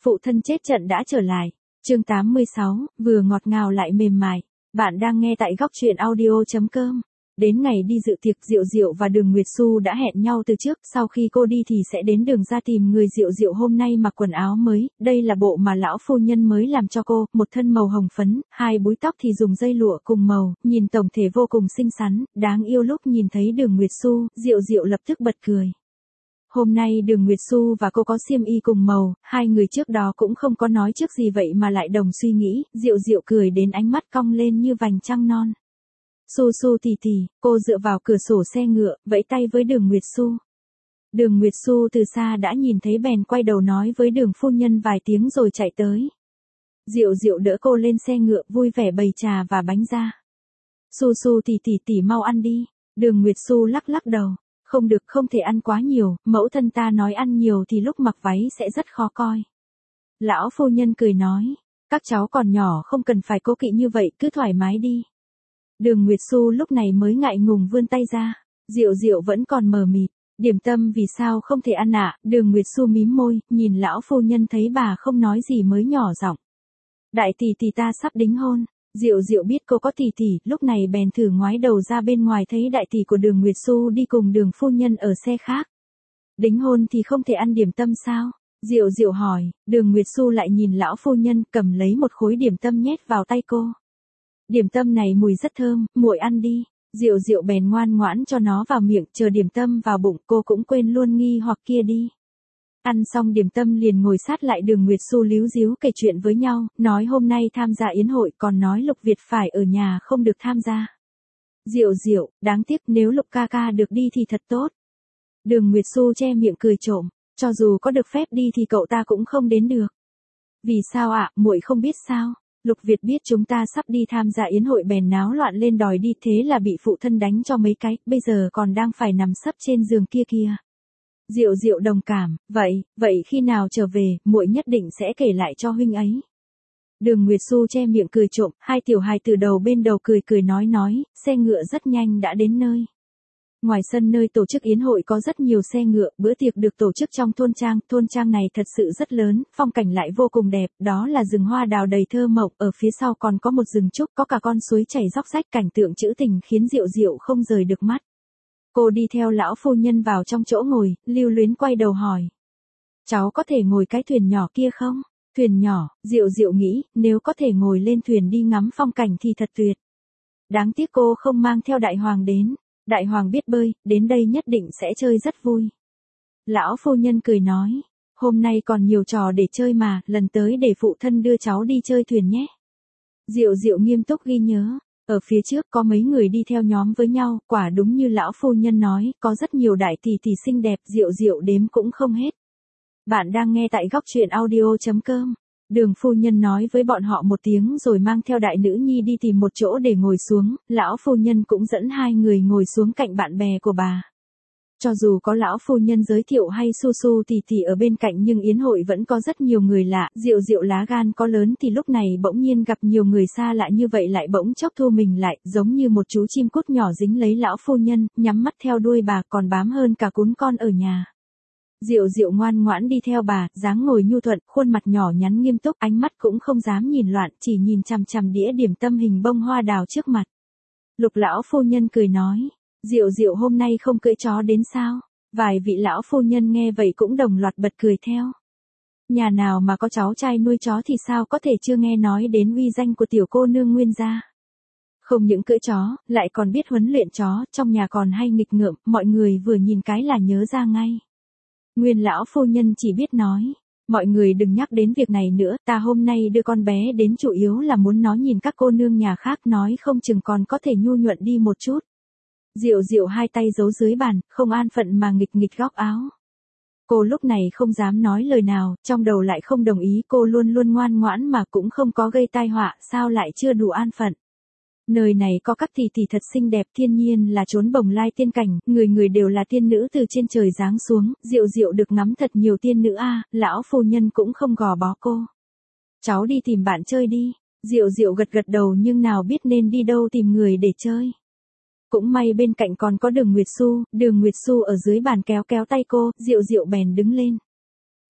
Phụ thân chết trận đã trở lại. Chương 86, vừa ngọt ngào lại mềm mại. Bạn đang nghe tại góc truyện audio.com. Đến ngày đi dự tiệc, Diệu Diệu và Đường Nguyệt Xu đã hẹn nhau từ trước, sau khi cô đi thì sẽ đến đường ra tìm người. Diệu Diệu hôm nay mặc quần áo mới, đây là bộ mà lão phu nhân mới làm cho cô, một thân màu hồng phấn, hai búi tóc thì dùng dây lụa cùng màu, nhìn tổng thể vô cùng xinh xắn, đáng yêu. Lúc nhìn thấy Đường Nguyệt Xu, Diệu Diệu lập tức bật cười. Hôm nay Đường Nguyệt Xu và cô có xiêm y cùng màu, hai người trước đó cũng không có nói trước gì vậy mà lại đồng suy nghĩ. Diệu Diệu cười đến ánh mắt cong lên như vành trăng non. Xu Xu tỉ tỉ, cô dựa vào cửa sổ xe ngựa, vẫy tay với Đường Nguyệt Xu. Đường Nguyệt Xu từ xa đã nhìn thấy bèn quay đầu nói với Đường phu nhân vài tiếng rồi chạy tới. Diệu Diệu đỡ cô lên xe ngựa, vui vẻ bày trà và bánh ra. Xu Xu tỉ tỉ tỉ mau ăn đi. Đường Nguyệt Xu lắc lắc đầu. Không được, không thể ăn quá nhiều, mẫu thân ta nói ăn nhiều thì lúc mặc váy sẽ rất khó coi. Lão phu nhân cười nói, các cháu còn nhỏ không cần phải cố kỵ như vậy, cứ thoải mái đi. Đường Nguyệt Xu lúc này mới ngại ngùng vươn tay ra. Diệu Diệu vẫn còn mờ mịt. Điểm tâm vì sao không thể ăn ạ? Đường Nguyệt Xu mím môi, nhìn lão phu nhân thấy bà không nói gì mới nhỏ giọng. Đại tỷ tỷ ta sắp đính hôn. Diệu Diệu biết cô có tỷ tỷ, lúc này bèn thử ngoái đầu ra bên ngoài thấy đại tỷ của Đường Nguyệt Xu đi cùng Đường phu nhân ở xe khác. Đính hôn thì không thể ăn điểm tâm sao? Diệu Diệu hỏi. Đường Nguyệt Xu lại nhìn lão phu nhân, cầm lấy một khối điểm tâm nhét vào tay cô. Điểm tâm này mùi rất thơm, muội ăn đi. Diệu Diệu bèn ngoan ngoãn cho nó vào miệng, chờ điểm tâm vào bụng cô cũng quên luôn nghi hoặc kia đi. Ăn xong điểm tâm liền ngồi sát lại Đường Nguyệt Xu líu díu kể chuyện với nhau, nói hôm nay tham gia yến hội, còn nói Lục Việt phải ở nhà không được tham gia. Diệu Diệu, đáng tiếc, nếu Lục ca ca được đi thì thật tốt. Đường Nguyệt Xu che miệng cười trộm, cho dù có được phép đi thì cậu ta cũng không đến được. Vì sao ạ, muội không biết sao? Lục Việt biết chúng ta sắp đi tham gia yến hội bèn náo loạn lên đòi đi, thế là bị phụ thân đánh cho mấy cái, bây giờ còn đang phải nằm sấp trên giường kia kìa. Diệu Diệu đồng cảm, vậy khi nào trở về, muội nhất định sẽ kể lại cho huynh ấy. Đường Nguyệt Xu che miệng cười trộm, hai tiểu hài từ đầu bên đầu cười nói, xe ngựa rất nhanh đã đến nơi. Ngoài sân nơi tổ chức yến hội có rất nhiều xe ngựa, bữa tiệc được tổ chức trong thôn trang này thật sự rất lớn, phong cảnh lại vô cùng đẹp, đó là rừng hoa đào đầy thơ mộng, ở phía sau còn có một rừng trúc, có cả con suối chảy róc rách, cảnh tượng trữ tình khiến Diệu Diệu không rời được mắt. Cô đi theo lão phu nhân vào trong chỗ ngồi, lưu luyến quay đầu hỏi. Cháu có thể ngồi cái thuyền nhỏ kia không? Thuyền nhỏ, Diệu Diệu nghĩ, nếu có thể ngồi lên thuyền đi ngắm phong cảnh thì thật tuyệt. Đáng tiếc cô không mang theo Đại Hoàng đến. Đại Hoàng biết bơi, đến đây nhất định sẽ chơi rất vui. Lão phu nhân cười nói, hôm nay còn nhiều trò để chơi mà, lần tới để phụ thân đưa cháu đi chơi thuyền nhé. Diệu Diệu nghiêm túc ghi nhớ. Ở phía trước có mấy người đi theo nhóm với nhau, quả đúng như lão phu nhân nói, có rất nhiều đại tỷ tỷ xinh đẹp, Diệu Diệu đếm cũng không hết. Bạn đang nghe tại góc truyện audio.com. Đường phu nhân nói với bọn họ một tiếng rồi mang theo đại nữ nhi đi tìm một chỗ để ngồi xuống, lão phu nhân cũng dẫn hai người ngồi xuống cạnh bạn bè của bà. Cho dù có lão phu nhân giới thiệu hay Xu Xu tỉ tỉ ở bên cạnh nhưng yến hội vẫn có rất nhiều người lạ, Diệu Diệu lá gan có lớn thì lúc này bỗng nhiên gặp nhiều người xa lạ như vậy lại bỗng chốc thu mình lại, giống như một chú chim cút nhỏ dính lấy lão phu nhân, nhắm mắt theo đuôi bà còn bám hơn cả cún con ở nhà. Diệu Diệu ngoan ngoãn đi theo bà, dáng ngồi nhu thuận, khuôn mặt nhỏ nhắn nghiêm túc, ánh mắt cũng không dám nhìn loạn, chỉ nhìn chằm chằm đĩa điểm tâm hình bông hoa đào trước mặt. Lục lão phu nhân cười nói. Diệu Diệu hôm nay không cưỡi chó đến sao? Vài vị lão phu nhân nghe vậy cũng đồng loạt bật cười theo. Nhà nào mà có cháu trai nuôi chó thì sao có thể chưa nghe nói đến uy danh của tiểu cô nương Nguyên gia. Không những cưỡi chó, lại còn biết huấn luyện chó, trong nhà còn hay nghịch ngợm, mọi người vừa nhìn cái là nhớ ra ngay. Nguyên lão phu nhân chỉ biết nói. Mọi người đừng nhắc đến việc này nữa, ta hôm nay đưa con bé đến chủ yếu là muốn nó nhìn các cô nương nhà khác nói không chừng còn có thể nhu nhuận đi một chút. Diệu Diệu hai tay giấu dưới bàn, không an phận mà nghịch góc áo. Cô lúc này không dám nói lời nào, trong đầu lại không đồng ý, cô luôn luôn ngoan ngoãn mà cũng không có gây tai họa, sao lại chưa đủ an phận. Nơi này có các tỷ tỷ thật xinh đẹp, thiên nhiên là chốn bồng lai tiên cảnh, người người đều là tiên nữ từ trên trời giáng xuống, Diệu Diệu được ngắm thật nhiều tiên nữ a, lão phu nhân cũng không gò bó cô. Cháu đi tìm bạn chơi đi. Diệu Diệu gật đầu nhưng nào biết nên đi đâu tìm người để chơi. Cũng may bên cạnh còn có Đường Nguyệt Xu ở dưới bàn kéo tay cô, Diệu Diệu bèn đứng lên.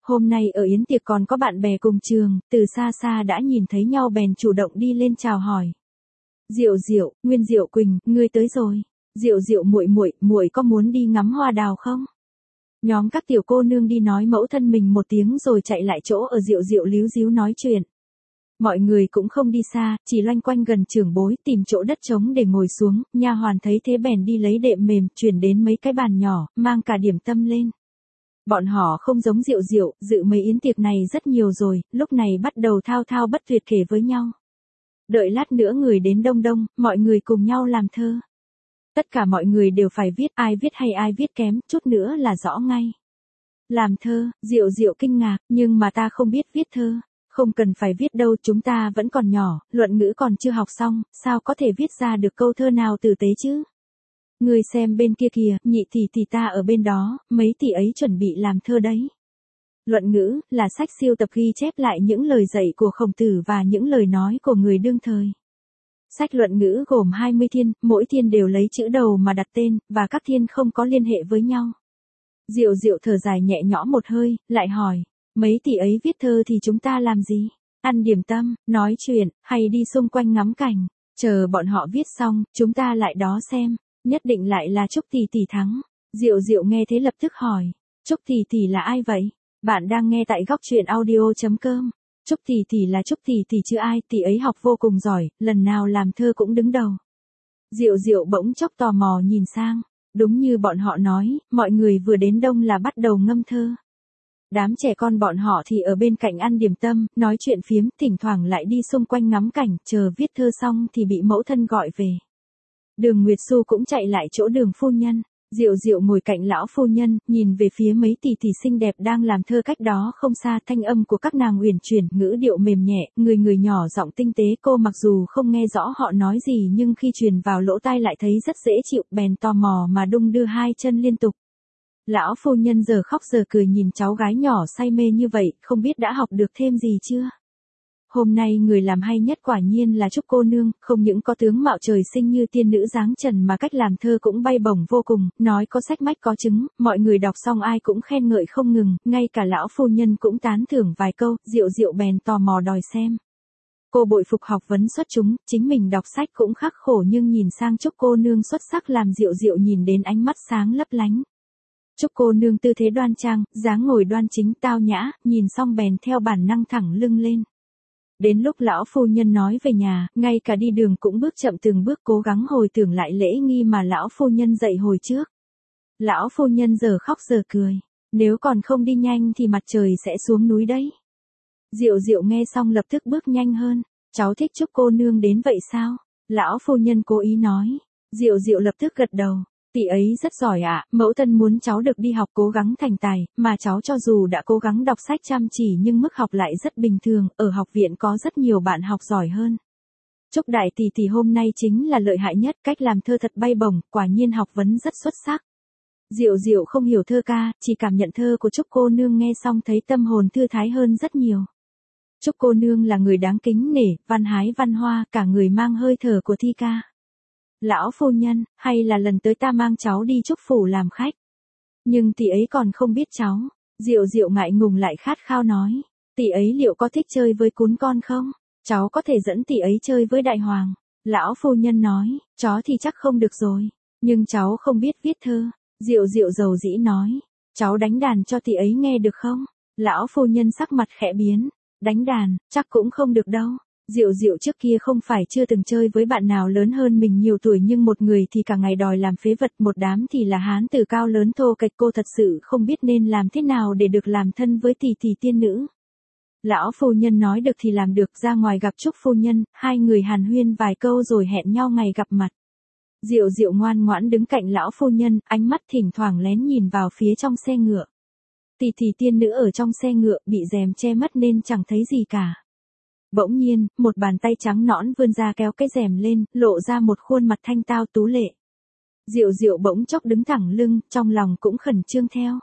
Hôm nay ở yến tiệc còn có bạn bè cùng trường, từ xa xa đã nhìn thấy nhau bèn chủ động đi lên chào hỏi. Diệu Diệu, Nguyên Diệu Quỳnh, ngươi tới rồi. Diệu Diệu muội muội, muội có muốn đi ngắm hoa đào không? Nhóm các tiểu cô nương đi nói mẫu thân mình một tiếng rồi chạy lại chỗ ở Diệu Diệu líu díu nói chuyện. Mọi người cũng không đi xa, chỉ loanh quanh gần trưởng bối tìm chỗ đất trống để ngồi xuống, nha hoàn thấy thế bèn đi lấy đệm mềm chuyển đến mấy cái bàn nhỏ, mang cả điểm tâm lên. Bọn họ không giống Diệu Diệu, dự mấy yến tiệc này rất nhiều rồi, lúc này bắt đầu thao thao bất tuyệt kể với nhau. Đợi lát nữa người đến đông đông, mọi người cùng nhau làm thơ. Tất cả mọi người đều phải viết, ai viết hay ai viết kém, chút nữa là rõ ngay. Làm thơ, Diệu Diệu kinh ngạc, nhưng mà ta không biết viết thơ. Không cần phải viết đâu, chúng ta vẫn còn nhỏ, luận ngữ còn chưa học xong, sao có thể viết ra được câu thơ nào tử tế chứ? Người xem bên kia kìa, nhị tỷ ta ở bên đó, mấy tỷ ấy chuẩn bị làm thơ đấy. Luận ngữ, là sách siêu tập ghi chép lại những lời dạy của Khổng Tử và những lời nói của người đương thời. Sách luận ngữ gồm 20 thiên, mỗi thiên đều lấy chữ đầu mà đặt tên, và các thiên không có liên hệ với nhau. Diệu Diệu thở dài nhẹ nhõm một hơi, lại hỏi, mấy tỷ ấy viết thơ thì chúng ta làm gì? Ăn điểm tâm, nói chuyện, hay đi xung quanh ngắm cảnh, chờ bọn họ viết xong, chúng ta lại đó xem, nhất định lại là Trúc tỷ thắng. Diệu Diệu nghe thế lập tức hỏi, Trúc tỷ là ai vậy? Bạn đang nghe tại góc truyện audio.com. Trúc tỷ là Trúc tỷ chứ ai, tỷ ấy học vô cùng giỏi, lần nào làm thơ cũng đứng đầu. Diệu Diệu bỗng chốc tò mò nhìn sang, đúng như bọn họ nói, mọi người vừa đến đông là bắt đầu ngâm thơ. Đám trẻ con bọn họ thì ở bên cạnh ăn điểm tâm, nói chuyện phiếm, thỉnh thoảng lại đi xung quanh ngắm cảnh, chờ viết thơ xong thì bị mẫu thân gọi về. Đường Nguyệt Xu cũng chạy lại chỗ Đường phu nhân. Diệu Diệu ngồi cạnh lão phu nhân, nhìn về phía mấy tỷ xinh đẹp đang làm thơ cách đó không xa, thanh âm của các nàng uyển chuyển, ngữ điệu mềm nhẹ, người nhỏ giọng tinh tế, cô mặc dù không nghe rõ họ nói gì nhưng khi truyền vào lỗ tai lại thấy rất dễ chịu, bèn tò mò mà đung đưa hai chân liên tục. Lão phu nhân giờ khóc giờ cười nhìn cháu gái nhỏ say mê như vậy, không biết đã học được thêm gì chưa? Hôm nay người làm hay nhất quả nhiên là Trúc cô nương, không những có tướng mạo trời sinh như tiên nữ dáng trần mà cách làm thơ cũng bay bổng vô cùng, nói có sách mách có chứng, mọi người đọc xong ai cũng khen ngợi không ngừng, ngay cả lão phu nhân cũng tán thưởng vài câu, Diệu Diệu bèn tò mò đòi xem. Cô bội phục học vấn xuất chúng, chính mình đọc sách cũng khắc khổ nhưng nhìn sang Trúc cô nương xuất sắc làm Diệu Diệu nhìn đến ánh mắt sáng lấp lánh. Trúc cô nương tư thế đoan trang, dáng ngồi đoan chính tao nhã, nhìn xong bèn theo bản năng thẳng lưng lên. Đến lúc lão phu nhân nói về nhà, ngay cả đi đường cũng bước chậm từng bước cố gắng hồi tưởng lại lễ nghi mà lão phu nhân dạy hồi trước. Lão phu nhân giờ khóc giờ cười, nếu còn không đi nhanh thì mặt trời sẽ xuống núi đấy. Diệu Diệu nghe xong lập tức bước nhanh hơn, cháu thích Trúc cô nương đến vậy sao? Lão phu nhân cố ý nói, Diệu Diệu lập tức gật đầu. Tỷ ấy rất giỏi ạ, mẫu thân muốn cháu được đi học cố gắng thành tài, mà cháu cho dù đã cố gắng đọc sách chăm chỉ nhưng mức học lại rất bình thường, ở học viện có rất nhiều bạn học giỏi hơn. Trúc đại tỷ hôm nay chính là lợi hại nhất, cách làm thơ thật bay bổng, quả nhiên học vấn rất xuất sắc. Diệu Diệu không hiểu thơ ca, chỉ cảm nhận thơ của Trúc cô nương nghe xong thấy tâm hồn thư thái hơn rất nhiều. Trúc cô nương là người đáng kính nể, văn hái văn hoa, cả người mang hơi thở của thi ca. Lão phu nhân, hay là lần tới ta mang cháu đi Trúc phủ làm khách. Nhưng tỷ ấy còn không biết cháu. Diệu Diệu ngại ngùng lại khát khao nói. Tỷ ấy liệu có thích chơi với cún con không? Cháu có thể dẫn tỷ ấy chơi với đại hoàng. Lão phu nhân nói, chó thì chắc không được rồi. Nhưng cháu không biết viết thơ. Diệu Diệu dầu dĩ nói. Cháu đánh đàn cho tỷ ấy nghe được không? Lão phu nhân sắc mặt khẽ biến. Đánh đàn, chắc cũng không được đâu. Diệu Diệu trước kia không phải chưa từng chơi với bạn nào lớn hơn mình nhiều tuổi nhưng một người thì cả ngày đòi làm phế vật, một đám thì là hán tử cao lớn thô kệch, cô thật sự không biết nên làm thế nào để được làm thân với tỷ tiên nữ. Lão phu nhân nói được thì làm được, ra ngoài gặp Trúc phu nhân, hai người hàn huyên vài câu rồi hẹn nhau ngày gặp mặt. Diệu Diệu ngoan ngoãn đứng cạnh lão phu nhân, ánh mắt thỉnh thoảng lén nhìn vào phía trong xe ngựa. Tỷ tiên nữ ở trong xe ngựa bị rèm che mất nên chẳng thấy gì cả. Bỗng nhiên, một bàn tay trắng nõn vươn ra kéo cái rèm lên, lộ ra một khuôn mặt thanh tao tú lệ. Diệu Diệu bỗng chốc đứng thẳng lưng, trong lòng cũng khẩn trương theo.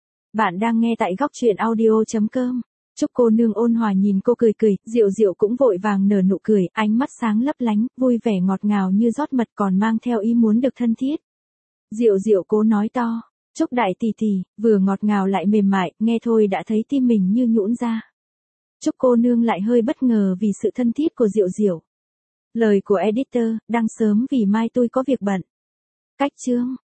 Bạn đang nghe tại góc truyện audio.com. Trúc cô nương ôn hòa nhìn cô cười cười, Diệu Diệu cũng vội vàng nở nụ cười, ánh mắt sáng lấp lánh, vui vẻ ngọt ngào như rót mật còn mang theo ý muốn được thân thiết. Diệu Diệu cố nói to, Trúc đại tỷ tỷ, vừa ngọt ngào lại mềm mại, nghe thôi đã thấy tim mình như nhũn ra. Trúc cô nương lại hơi bất ngờ vì sự thân thiết của Diệu Diệu. Lời của editor, đăng sớm vì mai tôi có việc bận. Cách chương